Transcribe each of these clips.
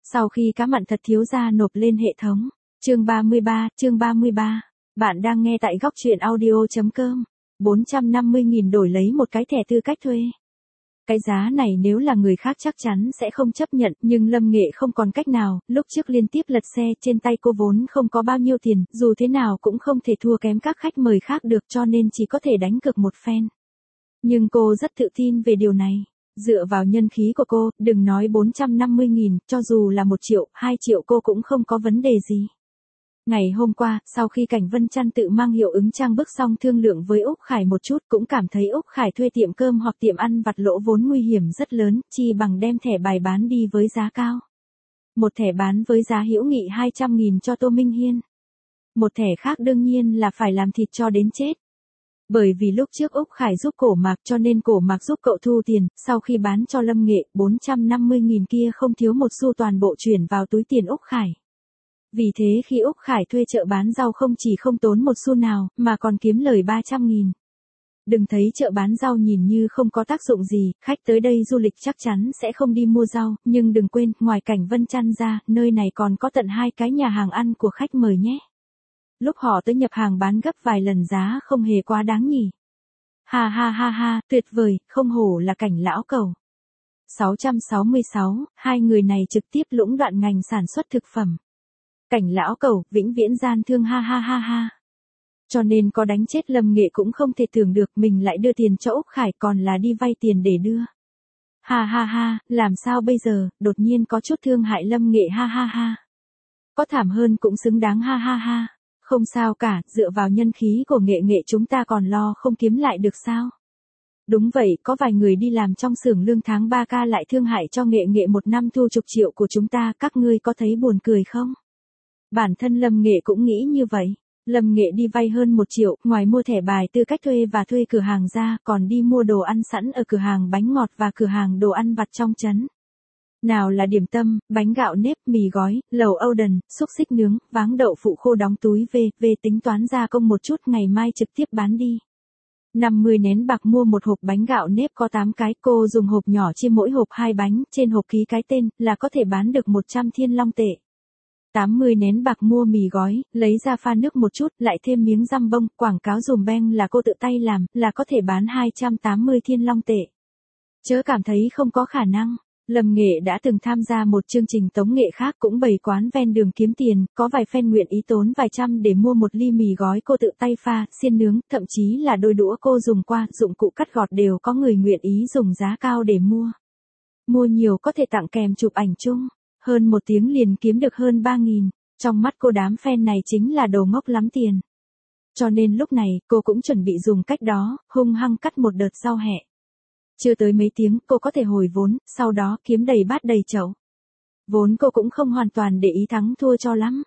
Sau khi cá mặn thật thiếu gia nộp lên hệ thống. Chương 33. Bạn đang nghe tại góc truyện audio.com. 450.000 đổi lấy một cái thẻ tư cách thuê. Cái giá này nếu là người khác chắc chắn sẽ không chấp nhận, nhưng Lâm Nghệ không còn cách nào, lúc trước liên tiếp lật xe, trên tay cô vốn không có bao nhiêu tiền, dù thế nào cũng không thể thua kém các khách mời khác được, cho nên chỉ có thể đánh cược một phen. Nhưng cô rất tự tin về điều này. Dựa vào nhân khí của cô, đừng nói 450.000, cho dù là 1 triệu, 2 triệu cô cũng không có vấn đề gì. Ngày hôm qua, sau khi Cảnh Vân Trăn tự mang hiệu ứng trang bức xong thương lượng với Úc Khải một chút, cũng cảm thấy Úc Khải thuê tiệm cơm hoặc tiệm ăn vặt lỗ vốn nguy hiểm rất lớn, chi bằng đem thẻ bài bán đi với giá cao. Một thẻ bán với giá hữu nghị 200.000 cho Tô Minh Hiên. Một thẻ khác đương nhiên là phải làm thịt cho đến chết. Bởi vì lúc trước Úc Khải giúp Cổ Mạc cho nên Cổ Mạc giúp cậu thu tiền, sau khi bán cho Lâm Nghệ, 450.000 kia không thiếu một xu toàn bộ chuyển vào túi tiền Úc Khải. Vì thế khi Úc Khải thuê chợ bán rau không chỉ không tốn một xu nào, mà còn kiếm lời 300.000. Đừng thấy chợ bán rau nhìn như không có tác dụng gì, khách tới đây du lịch chắc chắn sẽ không đi mua rau, nhưng đừng quên, ngoài Cảnh Vân Trăn ra, nơi này còn có tận 2 cái nhà hàng ăn của khách mời nhé. Lúc họ tới nhập hàng bán gấp vài lần giá không hề quá đáng nhỉ. Ha, tuyệt vời, không hổ là Cảnh lão cẩu. 666, hai người này trực tiếp lũng đoạn ngành sản xuất thực phẩm. Cảnh lão cẩu, vĩnh viễn gian thương ha. Cho nên có đánh chết Lâm Nghệ cũng không thể tưởng được mình lại đưa tiền cho Úc Khải còn là đi vay tiền để đưa. Ha, làm sao bây giờ, đột nhiên có chút thương hại Lâm Nghệ ha. Có thảm hơn cũng xứng đáng ha. Không sao cả, dựa vào nhân khí của Nghệ chúng ta còn lo không kiếm lại được sao? Đúng vậy, có vài người đi làm trong xưởng lương tháng 3K lại thương hại cho Nghệ một năm thu chục triệu của chúng ta, các ngươi có thấy buồn cười không? Bản thân Lâm Nghệ cũng nghĩ như vậy. Lâm Nghệ đi vay hơn 1 triệu, ngoài mua thẻ bài tư cách thuê và thuê cửa hàng ra, còn đi mua đồ ăn sẵn ở cửa hàng bánh ngọt và cửa hàng đồ ăn vặt trong trấn. Nào là điểm tâm, bánh gạo nếp, mì gói, lẩu Âu đần, xúc xích nướng, váng đậu phụ khô đóng túi về tính toán gia công một chút ngày mai trực tiếp bán đi. 50 nén bạc mua một hộp bánh gạo nếp có 8 cái, cô dùng hộp nhỏ chia mỗi hộp 2 bánh, trên hộp ký cái tên, là có thể bán được 100 Thiên Long tệ. 80 nén bạc mua mì gói, lấy ra pha nước một chút, lại thêm miếng răm bông, quảng cáo dùm beng là cô tự tay làm, là có thể bán 280 Thiên Long tệ. Chớ cảm thấy không có khả năng. Lâm Nghệ đã từng tham gia một chương trình tống nghệ khác cũng bày quán ven đường kiếm tiền, có vài fan nguyện ý tốn vài trăm để mua một ly mì gói cô tự tay pha, xiên nướng, thậm chí là đôi đũa cô dùng qua, dụng cụ cắt gọt đều có người nguyện ý dùng giá cao để mua. Mua nhiều có thể tặng kèm chụp ảnh chung, hơn 1 tiếng liền kiếm được hơn 3.000, trong mắt cô đám fan này chính là đồ ngốc lắm tiền. Cho nên lúc này, cô cũng chuẩn bị dùng cách đó, hung hăng cắt một đợt rau hẹ. Chưa tới mấy tiếng, cô có thể hồi vốn, sau đó kiếm đầy bát đầy chậu. Vốn cô cũng không hoàn toàn để ý thắng thua cho lắm.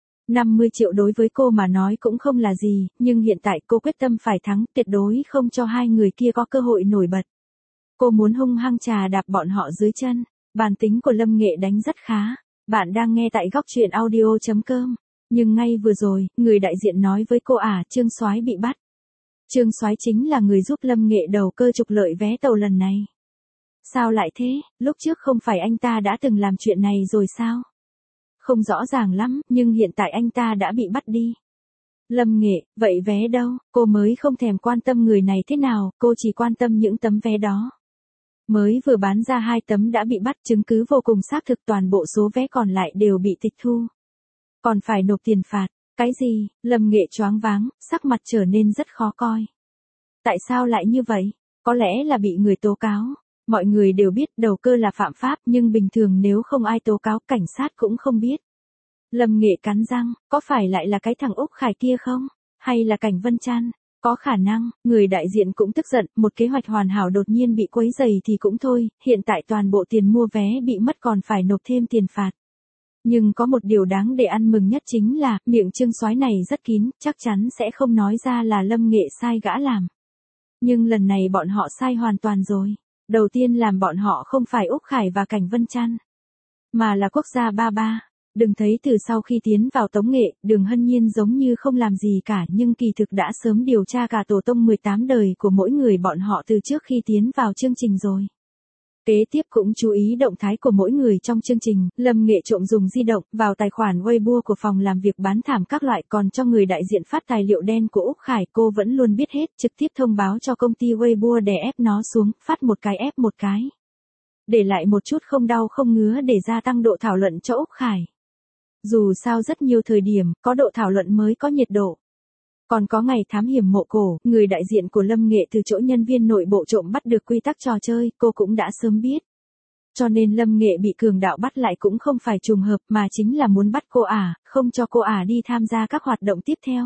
50 triệu đối với cô mà nói cũng không là gì, nhưng hiện tại cô quyết tâm phải thắng, tuyệt đối không cho hai người kia có cơ hội nổi bật. Cô muốn hung hăng trà đạp bọn họ dưới chân. Bản tính của Lâm Nghệ đánh rất khá. Bạn đang nghe tại góc truyện audio.com. Nhưng ngay vừa rồi, người đại diện nói với cô Trương Soái bị bắt. Trương Soái chính là người giúp Lâm Nghệ đầu cơ trục lợi vé tàu lần này. Sao lại thế, lúc trước không phải anh ta đã từng làm chuyện này rồi sao? Không rõ ràng lắm, nhưng hiện tại anh ta đã bị bắt đi. Lâm Nghệ, vậy vé đâu? Cô mới không thèm quan tâm người này thế nào, cô chỉ quan tâm những tấm vé đó. Mới vừa bán ra 2 tấm đã bị bắt, chứng cứ vô cùng xác thực, toàn bộ số vé còn lại đều bị tịch thu. Còn phải nộp tiền phạt. Cái gì? Lâm Nghệ choáng váng, sắc mặt trở nên rất khó coi. Tại sao lại như vậy? Có lẽ là bị người tố cáo. Mọi người đều biết đầu cơ là phạm pháp, nhưng bình thường nếu không ai tố cáo, cảnh sát cũng không biết. Lâm Nghệ cắn răng, có phải lại là cái thằng Úc Khải kia không? Hay là Cảnh Vân Trăn? Có khả năng, người đại diện cũng tức giận, một kế hoạch hoàn hảo đột nhiên bị quấy rầy thì cũng thôi, hiện tại toàn bộ tiền mua vé bị mất còn phải nộp thêm tiền phạt. Nhưng có một điều đáng để ăn mừng nhất chính là, miệng Trương Soái này rất kín, chắc chắn sẽ không nói ra là Lâm Nghệ sai gã làm. Nhưng lần này bọn họ sai hoàn toàn rồi. Đầu tiên làm bọn họ không phải Úc Khải và Cảnh Vân Trăn, mà là Quốc gia Ba. Đừng thấy từ sau khi tiến vào tống nghệ, Đường Hân Nhiên giống như không làm gì cả, nhưng kỳ thực đã sớm điều tra cả tổ tông 18 đời của mỗi người bọn họ từ trước khi tiến vào chương trình rồi. Kế tiếp cũng chú ý động thái của mỗi người trong chương trình, Lâm Nghệ trộm dùng di động, vào tài khoản Weibo của phòng làm việc bán thảm các loại, còn cho người đại diện phát tài liệu đen của Úc Khải, cô vẫn luôn biết hết, trực tiếp thông báo cho công ty Weibo đè ép nó xuống, phát một cái ép một cái. Để lại một chút không đau không ngứa để gia tăng độ thảo luận cho Úc Khải. Dù sao rất nhiều thời điểm, có độ thảo luận mới có nhiệt độ. Còn có ngày thám hiểm mộ cổ, người đại diện của Lâm Nghệ từ chỗ nhân viên nội bộ trộm bắt được quy tắc trò chơi, cô cũng đã sớm biết. Cho nên Lâm Nghệ bị cường đạo bắt lại cũng không phải trùng hợp mà chính là muốn bắt cô không cho cô đi tham gia các hoạt động tiếp theo.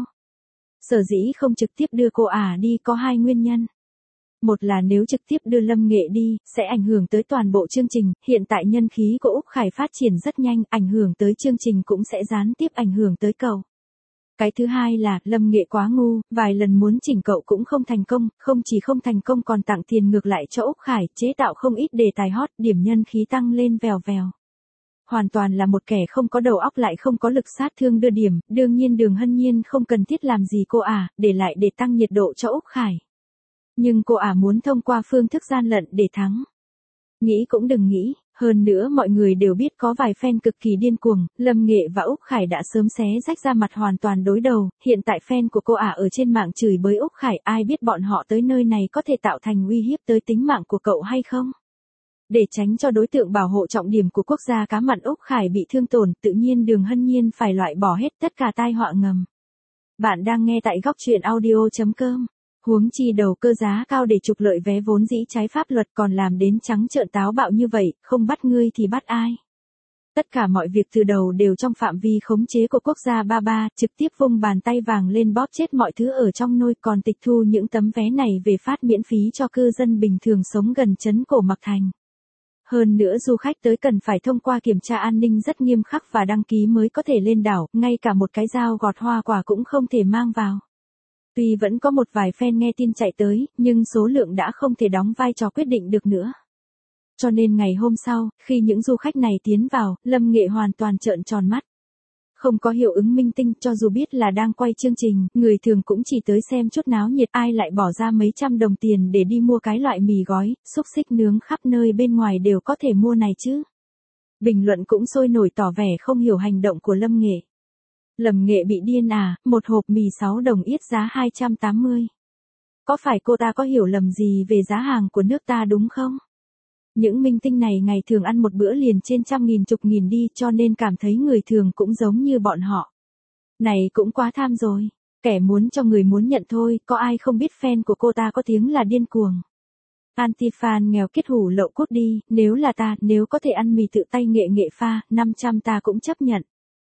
Sở dĩ không trực tiếp đưa cô đi có hai nguyên nhân. Một là nếu trực tiếp đưa Lâm Nghệ đi, sẽ ảnh hưởng tới toàn bộ chương trình, hiện tại nhân khí của Úc Khải phát triển rất nhanh, ảnh hưởng tới chương trình cũng sẽ gián tiếp ảnh hưởng tới cậu. Cái thứ hai là, Lâm Nghệ quá ngu, vài lần muốn chỉnh cậu cũng không thành công, không chỉ không thành công còn tặng tiền ngược lại cho Úc Khải, chế tạo không ít đề tài hot, điểm nhân khí tăng lên vèo vèo. Hoàn toàn là một kẻ không có đầu óc lại không có lực sát thương đưa điểm, đương nhiên Đường Hân Nhiên không cần thiết làm gì cô để lại để tăng nhiệt độ cho Úc Khải. Nhưng cô muốn thông qua phương thức gian lận để thắng. Nghĩ cũng đừng nghĩ, hơn nữa mọi người đều biết có vài fan cực kỳ điên cuồng, Lâm Nghệ và Úc Khải đã sớm xé rách ra mặt hoàn toàn đối đầu, hiện tại fan của cô ở trên mạng chửi bới Úc Khải, ai biết bọn họ tới nơi này có thể tạo thành uy hiếp tới tính mạng của cậu hay không? Để tránh cho đối tượng bảo hộ trọng điểm của quốc gia cá mặn Úc Khải bị thương tổn, tự nhiên Đường Hân Nhiên phải loại bỏ hết tất cả tai họa ngầm. Bạn đang nghe tại góc truyện audio.com. Huống chi đầu cơ giá cao để trục lợi vé vốn dĩ trái pháp luật còn làm đến trắng trợn táo bạo như vậy, không bắt ngươi thì bắt ai. Tất cả mọi việc từ đầu đều trong phạm vi khống chế của quốc gia ba, trực tiếp vung bàn tay vàng lên bóp chết mọi thứ ở trong nôi, còn tịch thu những tấm vé này về phát miễn phí cho cư dân bình thường sống gần trấn cổ Mạc Thành. Hơn nữa du khách tới cần phải thông qua kiểm tra an ninh rất nghiêm khắc và đăng ký mới có thể lên đảo, ngay cả một cái dao gọt hoa quả cũng không thể mang vào. Tuy vẫn có một vài fan nghe tin chạy tới, nhưng số lượng đã không thể đóng vai trò quyết định được nữa. Cho nên ngày hôm sau, khi những du khách này tiến vào, Lâm Nghệ hoàn toàn trợn tròn mắt. Không có hiệu ứng minh tinh, cho dù biết là đang quay chương trình, người thường cũng chỉ tới xem chút náo nhiệt, ai lại bỏ ra mấy trăm đồng tiền để đi mua cái loại mì gói, xúc xích nướng khắp nơi bên ngoài đều có thể mua này chứ. Bình luận cũng sôi nổi tỏ vẻ không hiểu hành động của Lâm Nghệ. Lâm Nghệ bị điên một hộp mì 6 đồng yết giá 280. Có phải cô ta có hiểu lầm gì về giá hàng của nước ta đúng không? Những minh tinh này ngày thường ăn một bữa liền trên trăm nghìn chục nghìn đi, cho nên cảm thấy người thường cũng giống như bọn họ. Này cũng quá tham rồi. Kẻ muốn cho người muốn nhận thôi, có ai không biết fan của cô ta có tiếng là điên cuồng. Anti-fan nghèo kết hủ lậu cút đi, nếu là ta, nếu có thể ăn mì tự tay Nghệ Nghệ pha, 500 ta cũng chấp nhận.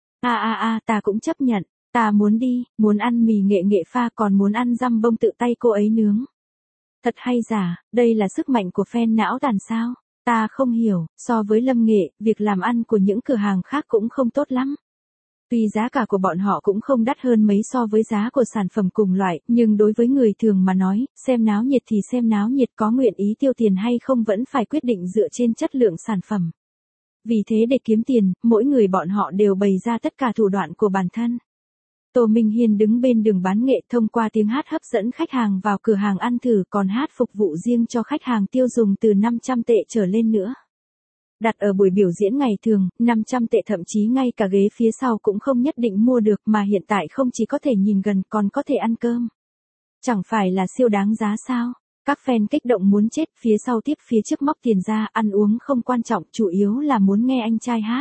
Ta cũng chấp nhận, ta muốn đi, muốn ăn mì Nghệ Nghệ pha còn muốn ăn dăm bông tự tay cô ấy nướng. Thật hay giả, đây là sức mạnh của fan não tàn sao? Ta không hiểu, so với Lâm Nghệ, việc làm ăn của những cửa hàng khác cũng không tốt lắm. Tuy giá cả của bọn họ cũng không đắt hơn mấy so với giá của sản phẩm cùng loại, nhưng đối với người thường mà nói, xem náo nhiệt thì xem náo nhiệt, có nguyện ý tiêu tiền hay không vẫn phải quyết định dựa trên chất lượng sản phẩm. Vì thế để kiếm tiền, mỗi người bọn họ đều bày ra tất cả thủ đoạn của bản thân. Tô Minh Hiên đứng bên đường bán nghệ thông qua tiếng hát hấp dẫn khách hàng vào cửa hàng ăn thử, còn hát phục vụ riêng cho khách hàng tiêu dùng từ 500 tệ trở lên nữa. Đặt ở buổi biểu diễn ngày thường, 500 tệ thậm chí ngay cả ghế phía sau cũng không nhất định mua được, mà hiện tại không chỉ có thể nhìn gần còn có thể ăn cơm. Chẳng phải là siêu đáng giá sao? Các fan kích động muốn chết, phía sau tiếp phía trước móc tiền ra, ăn uống không quan trọng, chủ yếu là muốn nghe anh trai hát.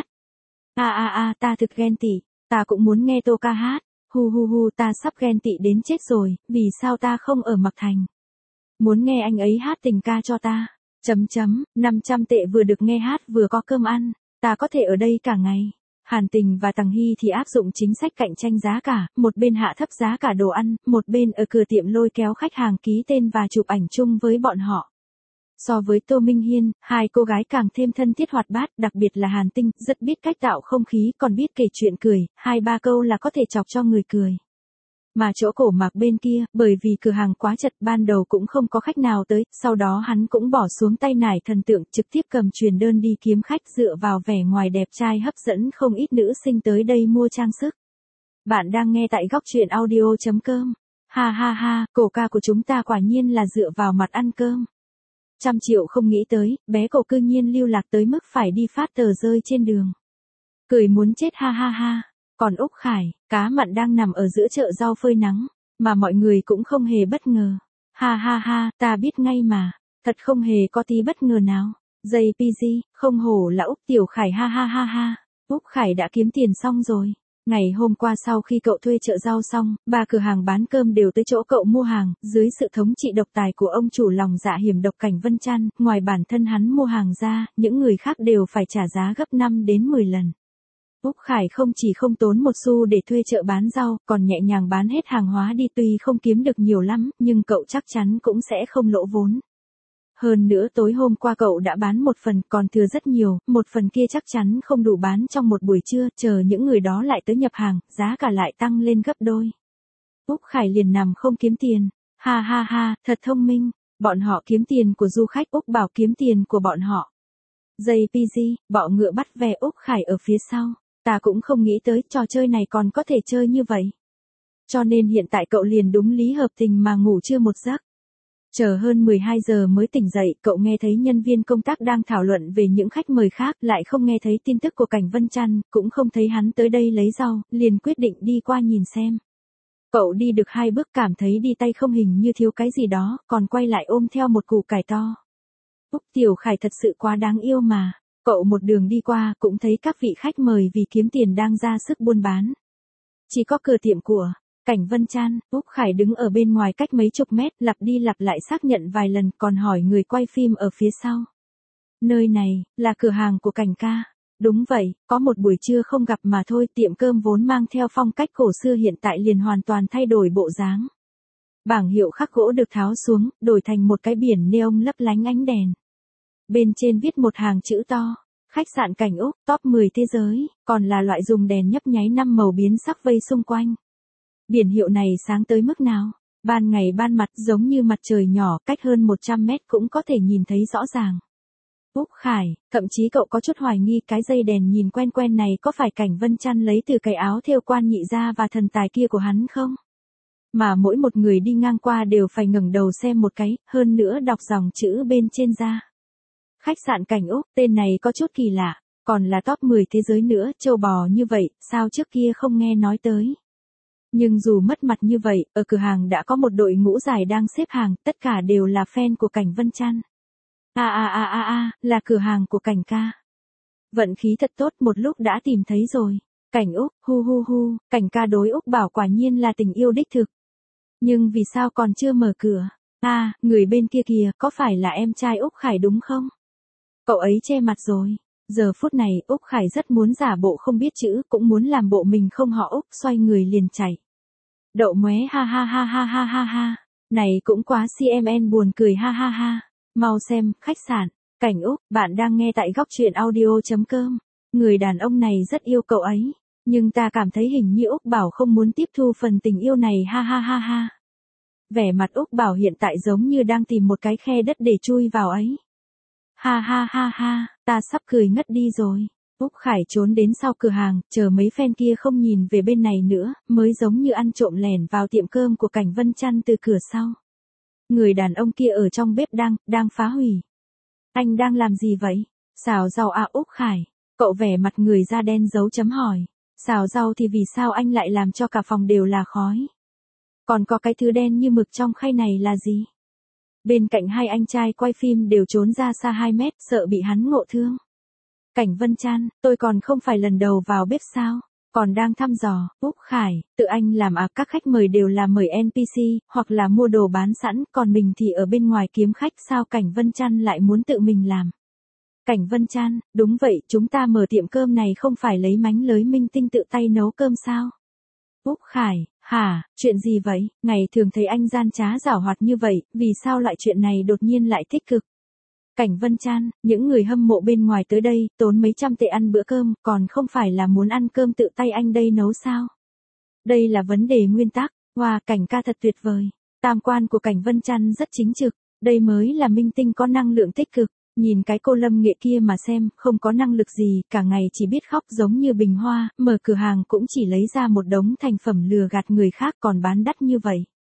Ta thực ghen tị, ta cũng muốn nghe Tô ca hát. Hu, ta sắp ghen tị đến chết rồi, vì sao ta không ở Mạc Thành? Muốn nghe anh ấy hát tình ca cho ta. 500 tệ vừa được nghe hát vừa có cơm ăn, ta có thể ở đây cả ngày. Hàn Tình và Tằng Hy thì áp dụng chính sách cạnh tranh giá cả, một bên hạ thấp giá cả đồ ăn, một bên ở cửa tiệm lôi kéo khách hàng ký tên và chụp ảnh chung với bọn họ. So với Tô Minh Hiên, hai cô gái càng thêm thân thiết hoạt bát, đặc biệt là Hàn Tinh, rất biết cách tạo không khí, còn biết kể chuyện cười, 2-3 câu là có thể chọc cho người cười. Mà chỗ cổ Mạc bên kia, bởi vì cửa hàng quá chật ban đầu cũng không có khách nào tới, sau đó hắn cũng bỏ xuống tay nải thần tượng, trực tiếp cầm truyền đơn đi kiếm khách, dựa vào vẻ ngoài đẹp trai hấp dẫn không ít nữ sinh tới đây mua trang sức. Bạn đang nghe tại góc truyện audio.com. Ha, cổ ca của chúng ta quả nhiên là dựa vào mặt ăn cơm. 100 triệu không nghĩ tới, bé cậu cư nhiên lưu lạc tới mức phải đi phát tờ rơi trên đường. Cười muốn chết ha ha ha. Còn Úc Khải, cá mặn đang nằm ở giữa chợ rau phơi nắng, mà mọi người cũng không hề bất ngờ. Ha ha ha, ta biết ngay mà, thật không hề có tí bất ngờ nào. JPG, không hổ là Úc Tiểu Khải ha ha ha ha. Úc Khải đã kiếm tiền xong rồi. Ngày hôm qua sau khi cậu thuê chợ rau xong, 3 cửa hàng bán cơm đều tới chỗ cậu mua hàng, dưới sự thống trị độc tài của ông chủ lòng dạ hiểm độc Cảnh Vân Trăn, ngoài bản thân hắn mua hàng ra, những người khác đều phải trả giá gấp 5 đến 10 lần. Úc Khải không chỉ không tốn một xu để thuê chợ bán rau, còn nhẹ nhàng bán hết hàng hóa đi, tuy không kiếm được nhiều lắm, nhưng cậu chắc chắn cũng sẽ không lỗ vốn. Hơn nữa tối hôm qua cậu đã bán một phần, còn thừa rất nhiều, một phần kia chắc chắn không đủ bán trong một buổi trưa, chờ những người đó lại tới nhập hàng, giá cả lại tăng lên gấp đôi. Úc Khải liền nằm không kiếm tiền. Ha ha ha, thật thông minh, bọn họ kiếm tiền của du khách, Úc Bảo kiếm tiền của bọn họ. JPG, bọ ngựa bắt ve, Úc Khải ở phía sau. Ta cũng không nghĩ tới trò chơi này còn có thể chơi như vậy. Cho nên hiện tại cậu liền đúng lý hợp tình mà ngủ chưa một giấc. Chờ hơn 12 giờ mới tỉnh dậy, cậu nghe thấy nhân viên công tác đang thảo luận về những khách mời khác, lại không nghe thấy tin tức của Cảnh Vân Trăn, cũng không thấy hắn tới đây lấy rau, liền quyết định đi qua nhìn xem. Cậu đi được 2 bước cảm thấy đi tay không hình như thiếu cái gì đó, còn quay lại ôm theo một củ cải to. Úc Tiểu Khải thật sự quá đáng yêu mà. Cậu một đường đi qua cũng thấy các vị khách mời vì kiếm tiền đang ra sức buôn bán. Chỉ có cửa tiệm của Cảnh Vân Trăn, Úc Khải đứng ở bên ngoài cách mấy chục mét, lặp đi lặp lại xác nhận vài lần, còn hỏi người quay phim ở phía sau. Nơi này, là cửa hàng của Cảnh ca. Đúng vậy, có một buổi trưa không gặp mà thôi, tiệm cơm vốn mang theo phong cách cổ xưa hiện tại liền hoàn toàn thay đổi bộ dáng. Bảng hiệu khắc gỗ được tháo xuống, đổi thành một cái biển neon lấp lánh ánh đèn. Bên trên viết một hàng chữ to. Khách sạn Cảnh Úc, top 10 thế giới, còn là loại dùng đèn nhấp nháy 5 màu biến sắc vây xung quanh. Biển hiệu này sáng tới mức nào? Ban ngày ban mặt giống như mặt trời nhỏ, cách hơn 100 mét cũng có thể nhìn thấy rõ ràng. Úc Khải, thậm chí cậu có chút hoài nghi cái dây đèn nhìn quen quen này có phải Cảnh Vân Trăn lấy từ cái áo thêu quan nhị gia và thần tài kia của hắn không? Mà mỗi một người đi ngang qua đều phải ngẩng đầu xem một cái, hơn nữa đọc dòng chữ bên trên ra. Khách sạn Cảnh Úc, tên này có chút kỳ lạ, còn là top 10 thế giới nữa, châu bò như vậy, sao trước kia không nghe nói tới. Nhưng dù mất mặt như vậy, ở cửa hàng đã có một đội ngũ dài đang xếp hàng, tất cả đều là fan của Cảnh Vân Trăn. Là cửa hàng của Cảnh ca. Vận khí thật tốt, một lúc đã tìm thấy rồi. Cảnh Úc, hu, Cảnh ca đối Úc Bảo quả nhiên là tình yêu đích thực. Nhưng vì sao còn chưa mở cửa? Người bên kia kìa, có phải là em trai Úc Khải đúng không? Cậu ấy che mặt rồi. Giờ phút này, Úc Khải rất muốn giả bộ không biết chữ, cũng muốn làm bộ mình không họ Úc, xoay người liền chạy. Đậu móe ha. Này cũng quá CMN buồn cười ha. Mau xem, khách sạn, Cảnh Úc, bạn đang nghe tại góc truyện audio.com. Người đàn ông này rất yêu cậu ấy, nhưng ta cảm thấy hình như Úc Bảo không muốn tiếp thu phần tình yêu này ha. Vẻ mặt Úc Bảo hiện tại giống như đang tìm một cái khe đất để chui vào ấy. Ha, ta sắp cười ngất đi rồi. Úc Khải trốn đến sau cửa hàng, chờ mấy fan kia không nhìn về bên này nữa, mới giống như ăn trộm lẻn vào tiệm cơm của Cảnh Vân Trăn từ cửa sau. Người đàn ông kia ở trong bếp đang phá hủy. Anh đang làm gì vậy? Xào rau Úc Khải. Cậu vẻ mặt người da đen dấu chấm hỏi. Xào rau thì vì sao anh lại làm cho cả phòng đều là khói? Còn có cái thứ đen như mực trong khay này là gì? Bên cạnh hai anh trai quay phim đều trốn ra xa 2 mét, sợ bị hắn ngộ thương. Cảnh Vân Trăn, tôi còn không phải lần đầu vào bếp sao? Còn đang thăm dò, Úc Khải, tự anh làm các khách mời đều là mời NPC, hoặc là mua đồ bán sẵn, còn mình thì ở bên ngoài kiếm khách, sao Cảnh Vân Trăn lại muốn tự mình làm? Cảnh Vân Trăn, đúng vậy, chúng ta mở tiệm cơm này không phải lấy mánh lới minh tinh tự tay nấu cơm sao? Úc Khải, hả, chuyện gì vậy? Ngày thường thấy anh gian trá giảo hoạt như vậy, vì sao loại chuyện này đột nhiên lại tích cực? Cảnh Vân Trăn, những người hâm mộ bên ngoài tới đây, tốn mấy trăm tệ ăn bữa cơm, còn không phải là muốn ăn cơm tự tay anh đây nấu sao? Đây là vấn đề nguyên tắc. Wow, Cảnh ca thật tuyệt vời. Tam quan của Cảnh Vân Trăn rất chính trực. Đây mới là minh tinh có năng lượng tích cực. Nhìn cái cô Lâm Nghệ kia mà xem, không có năng lực gì, cả ngày chỉ biết khóc giống như bình hoa, mở cửa hàng cũng chỉ lấy ra một đống thành phẩm lừa gạt người khác còn bán đắt như vậy.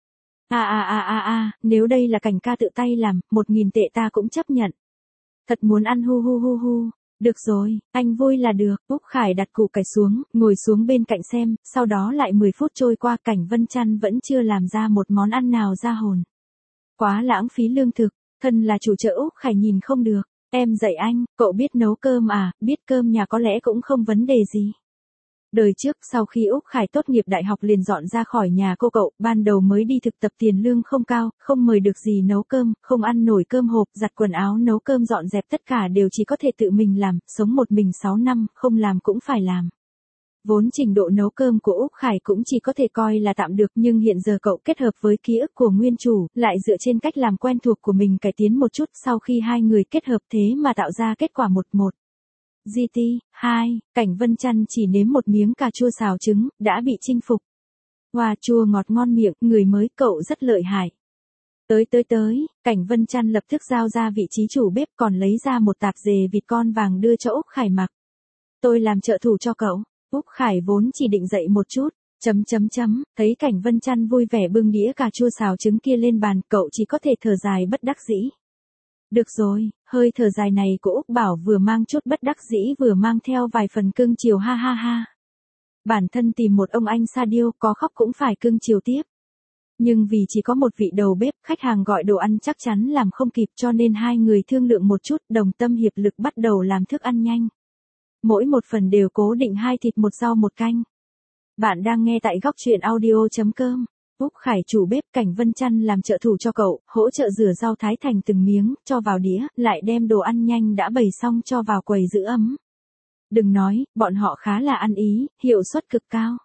Nếu đây là Cảnh ca tự tay làm, 1.000 tệ ta cũng chấp nhận. Thật muốn ăn hu hu hu hu. Được rồi, anh vui là được. Úc Khải đặt củ cải xuống, ngồi xuống bên cạnh xem, sau đó lại 10 phút trôi qua Cảnh Vân Chăn vẫn chưa làm ra một món ăn nào ra hồn. Quá lãng phí lương thực, thân là chủ chợ Úc Khải nhìn không được. Em dạy anh, cậu biết nấu cơm à, biết cơm nhà có lẽ cũng không vấn đề gì. Đời trước sau khi Úc Khải tốt nghiệp đại học liền dọn ra khỏi nhà cô cậu, ban đầu mới đi thực tập tiền lương không cao, không mời được gì nấu cơm, không ăn nổi cơm hộp, giặt quần áo nấu cơm dọn dẹp tất cả đều chỉ có thể tự mình làm, sống một mình 6 năm, không làm cũng phải làm. Vốn trình độ nấu cơm của Úc Khải cũng chỉ có thể coi là tạm được nhưng hiện giờ cậu kết hợp với ký ức của nguyên chủ, lại dựa trên cách làm quen thuộc của mình cải tiến một chút sau khi hai người kết hợp thế mà tạo ra kết quả 1-1. GT2, Cảnh Vân Chăn chỉ nếm một miếng cà chua xào trứng, đã bị chinh phục. Hoa chua ngọt ngon miệng, người mới cậu rất lợi hại. Tới, Cảnh Vân Chăn lập tức giao ra vị trí chủ bếp còn lấy ra một tạp dề vịt con vàng đưa cho Úc Khải mặc. Tôi làm trợ thủ cho cậu. Úc Khải vốn chỉ định dậy một chút. Thấy Cảnh Vân Chăn vui vẻ bưng đĩa cà chua xào trứng kia lên bàn, cậu chỉ có thể thở dài bất đắc dĩ. Được rồi, hơi thở dài này của Úc Bảo vừa mang chút bất đắc dĩ vừa mang theo vài phần cưng chiều ha ha ha. Bản thân tìm một ông anh sa điêu có khóc cũng phải cưng chiều tiếp. Nhưng vì chỉ có một vị đầu bếp, khách hàng gọi đồ ăn chắc chắn làm không kịp cho nên hai người thương lượng một chút, đồng tâm hiệp lực bắt đầu làm thức ăn nhanh. Mỗi một phần đều cố định 2 thịt 1 rau 1 canh. Bạn đang nghe tại góc truyện audio.com. Úc Khải chủ bếp, Cảnh Vân Chăn làm trợ thủ cho cậu, hỗ trợ rửa rau thái thành từng miếng, cho vào đĩa, lại đem đồ ăn nhanh đã bày xong cho vào quầy giữ ấm. Đừng nói, bọn họ khá là ăn ý, hiệu suất cực cao.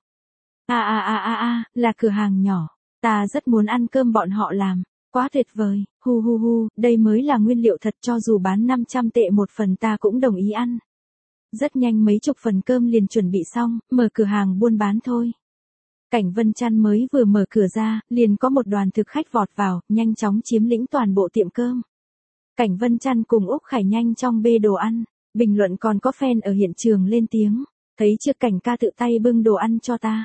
Là cửa hàng nhỏ. Ta rất muốn ăn cơm bọn họ làm. Quá tuyệt vời, đây mới là nguyên liệu thật cho dù bán 500 tệ một phần ta cũng đồng ý ăn. Rất nhanh mấy chục phần cơm liền chuẩn bị xong, mở cửa hàng buôn bán thôi. Cảnh Vân Chăn mới vừa mở cửa ra, liền có một đoàn thực khách vọt vào, nhanh chóng chiếm lĩnh toàn bộ tiệm cơm. Cảnh Vân Chăn cùng Úc Khải nhanh trong bê đồ ăn, bình luận còn có fan ở hiện trường lên tiếng, thấy chưa Cảnh ca tự tay bưng đồ ăn cho ta.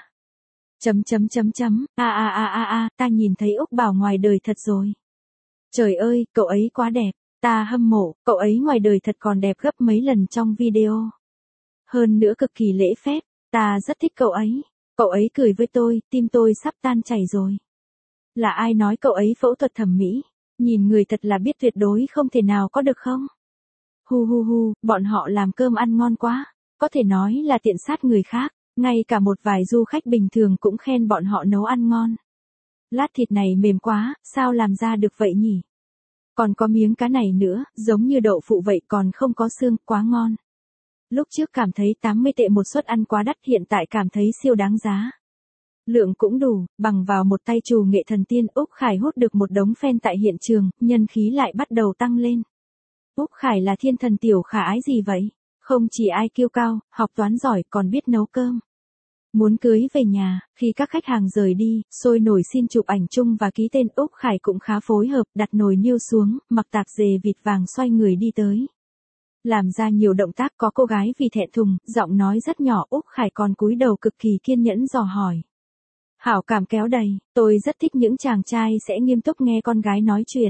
Ta nhìn thấy Úc Bảo ngoài đời thật rồi. Trời ơi, cậu ấy quá đẹp, ta hâm mộ, cậu ấy ngoài đời thật còn đẹp gấp mấy lần trong video. Hơn nữa cực kỳ lễ phép, ta rất thích cậu ấy. Cậu ấy cười với tôi, tim tôi sắp tan chảy rồi. Là ai nói cậu ấy phẫu thuật thẩm mỹ? Nhìn người thật là biết tuyệt đối không thể nào có được không? Bọn họ làm cơm ăn ngon quá. Có thể nói là tiện sát người khác. Ngay cả một vài du khách bình thường cũng khen bọn họ nấu ăn ngon. Lát thịt này mềm quá, sao làm ra được vậy nhỉ? Còn có miếng cá này nữa, giống như đậu phụ vậy còn không có xương, quá ngon. Lúc trước cảm thấy 80 tệ một suất ăn quá đắt, hiện tại cảm thấy siêu đáng giá. Lượng cũng đủ, bằng vào một tay trù nghệ thần tiên, Úc Khải hút được một đống fan tại hiện trường, nhân khí lại bắt đầu tăng lên. Úc Khải là thiên thần tiểu khả ái gì vậy? Không chỉ IQ cao, học toán giỏi, còn biết nấu cơm. Muốn cưới về nhà, khi các khách hàng rời đi, sôi nổi xin chụp ảnh chung và ký tên. Úc Khải cũng khá phối hợp, đặt nồi niêu xuống, mặc tạp dề vịt vàng xoay người đi tới. Làm ra nhiều động tác, có cô gái vì thẹn thùng, giọng nói rất nhỏ. Úc Khải còn cúi đầu cực kỳ kiên nhẫn dò hỏi. Hảo cảm kéo đầy, tôi rất thích những chàng trai sẽ nghiêm túc nghe con gái nói chuyện.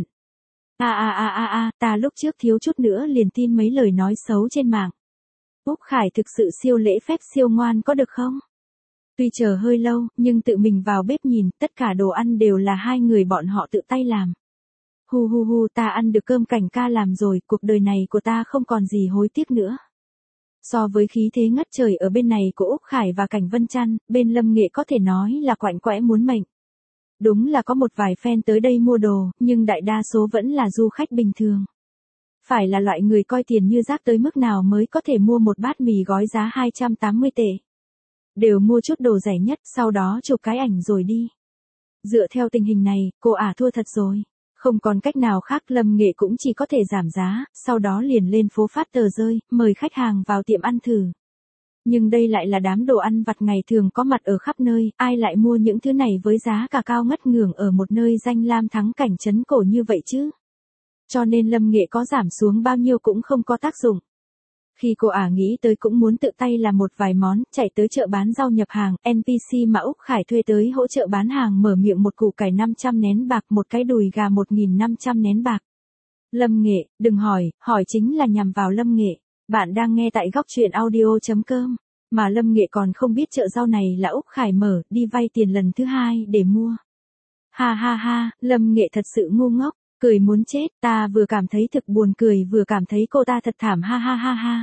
Ta lúc trước thiếu chút nữa liền tin mấy lời nói xấu trên mạng. Úc Khải thực sự siêu lễ phép siêu ngoan có được không? Tuy chờ hơi lâu, nhưng tự mình vào bếp nhìn, tất cả đồ ăn đều là hai người bọn họ tự tay làm. Ta ăn được cơm Cảnh ca làm rồi, cuộc đời này của ta không còn gì hối tiếc nữa. So với khí thế ngất trời ở bên này của Úc Khải và Cảnh Vân Chăn, bên Lâm Nghệ có thể nói là quạnh quẽ muốn mệnh. Đúng là có một vài fan tới đây mua đồ, nhưng đại đa số vẫn là du khách bình thường. Phải là loại người coi tiền như rác tới mức nào mới có thể mua một bát mì gói giá 280 tệ. Đều mua chút đồ rẻ nhất, sau đó chụp cái ảnh rồi đi. Dựa theo tình hình này, cô ả thua thật rồi. Không còn cách nào khác, Lâm Nghệ cũng chỉ có thể giảm giá, sau đó liền lên phố phát tờ rơi, mời khách hàng vào tiệm ăn thử. Nhưng đây lại là đám đồ ăn vặt ngày thường có mặt ở khắp nơi, ai lại mua những thứ này với giá cả cao ngất ngưởng ở một nơi danh lam thắng cảnh trấn cổ như vậy chứ? Cho nên Lâm Nghệ có giảm xuống bao nhiêu cũng không có tác dụng. Khi cô nghĩ tới cũng muốn tự tay làm một vài món, chạy tới chợ bán rau nhập hàng, NPC mà Úc Khải thuê tới hỗ trợ bán hàng mở miệng một củ cải 500 nén bạc, một cái đùi gà 1.500 nén bạc. Lâm Nghệ, đừng hỏi chính là nhằm vào Lâm Nghệ. Bạn đang nghe tại góc truyện audio.com. Mà Lâm Nghệ còn không biết chợ rau này là Úc Khải mở, đi vay tiền lần thứ hai để mua. Ha ha ha, Lâm Nghệ thật sự ngu ngốc, cười muốn chết, ta vừa cảm thấy thực buồn cười vừa cảm thấy cô ta thật thảm, ha ha ha ha.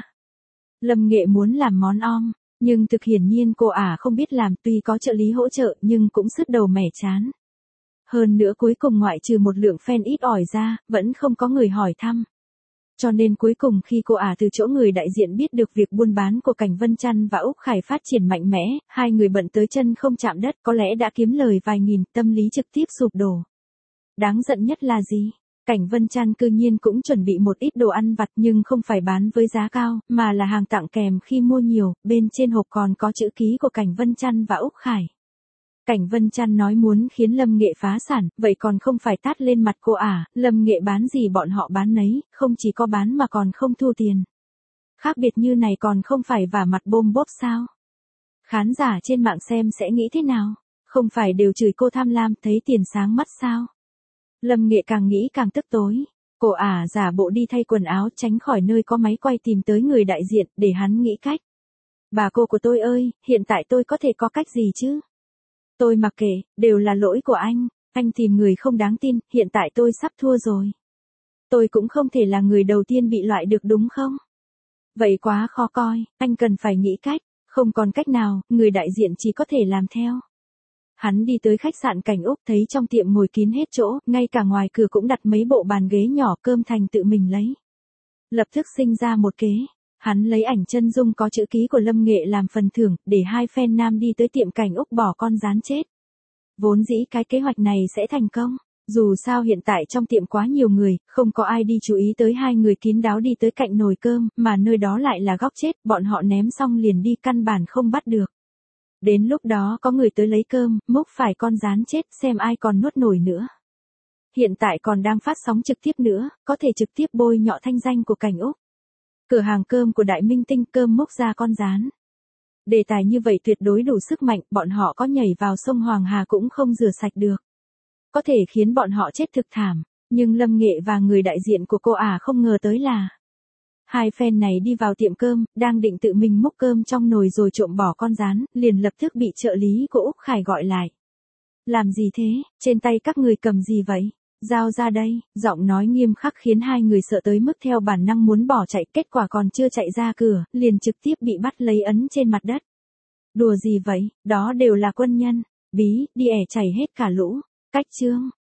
Lâm Nghệ muốn làm món om, nhưng thực hiển nhiên cô không biết làm, tuy có trợ lý hỗ trợ nhưng cũng sứt đầu mẻ chán. Hơn nữa cuối cùng ngoại trừ một lượng fan ít ỏi ra, vẫn không có người hỏi thăm. Cho nên cuối cùng khi cô từ chỗ người đại diện biết được việc buôn bán của Cảnh Vân Chăn và Úc Khải phát triển mạnh mẽ, hai người bận tới chân không chạm đất, có lẽ đã kiếm lời vài nghìn, tâm lý trực tiếp sụp đổ. Đáng giận nhất là gì? Cảnh Vân Chăn cư nhiên cũng chuẩn bị một ít đồ ăn vặt nhưng không phải bán với giá cao, mà là hàng tặng kèm khi mua nhiều, bên trên hộp còn có chữ ký của Cảnh Vân Chăn và Úc Khải. Cảnh Vân Chăn nói muốn khiến Lâm Nghệ phá sản, vậy còn không phải tát lên mặt cô Lâm Nghệ bán gì bọn họ bán nấy, không chỉ có bán mà còn không thu tiền. Khác biệt như này còn không phải vả mặt bôm bốp sao? Khán giả trên mạng xem sẽ nghĩ thế nào? Không phải đều chửi cô tham lam, thấy tiền sáng mắt sao? Lâm Nghệ càng nghĩ càng tức tối. Cô giả bộ đi thay quần áo tránh khỏi nơi có máy quay tìm tới người đại diện để hắn nghĩ cách. Bà cô của tôi ơi, hiện tại tôi có thể có cách gì chứ? Tôi mặc kệ, đều là lỗi của anh tìm người không đáng tin, hiện tại tôi sắp thua rồi. Tôi cũng không thể là người đầu tiên bị loại được đúng không? Vậy quá khó coi, anh cần phải nghĩ cách, không còn cách nào, người đại diện chỉ có thể làm theo. Hắn đi tới khách sạn Cảnh Úc thấy trong tiệm ngồi kín hết chỗ, ngay cả ngoài cửa cũng đặt mấy bộ bàn ghế nhỏ, cơm thành tự mình lấy. Lập tức sinh ra một kế. Hắn lấy ảnh chân dung có chữ ký của Lâm Nghệ làm phần thưởng, để hai fan nam đi tới tiệm Cảnh Úc bỏ con rán chết. Vốn dĩ cái kế hoạch này sẽ thành công. Dù sao hiện tại trong tiệm quá nhiều người, không có ai đi chú ý tới hai người kín đáo đi tới cạnh nồi cơm, mà nơi đó lại là góc chết, bọn họ ném xong liền đi căn bản không bắt được. Đến lúc đó có người tới lấy cơm, múc phải con rán chết xem ai còn nuốt nổi nữa. Hiện tại còn đang phát sóng trực tiếp nữa, có thể trực tiếp bôi nhọ thanh danh của Cảnh Úc. Cửa hàng cơm của đại minh tinh, cơm múc ra con rán. Đề tài như vậy tuyệt đối đủ sức mạnh, bọn họ có nhảy vào sông Hoàng Hà cũng không rửa sạch được. Có thể khiến bọn họ chết thực thảm, nhưng Lâm Nghệ và người đại diện của cô không ngờ tới là hai fan này đi vào tiệm cơm, đang định tự mình múc cơm trong nồi rồi trộm bỏ con rán, liền lập tức bị trợ lý của Úc Khải gọi lại. Làm gì thế, trên tay các người cầm gì vậy? Giao ra đây, giọng nói nghiêm khắc khiến hai người sợ tới mức theo bản năng muốn bỏ chạy, kết quả còn chưa chạy ra cửa, liền trực tiếp bị bắt lấy ấn trên mặt đất. Đùa gì vậy, đó đều là quân nhân, bí, đi chảy hết cả lũ. Cách chương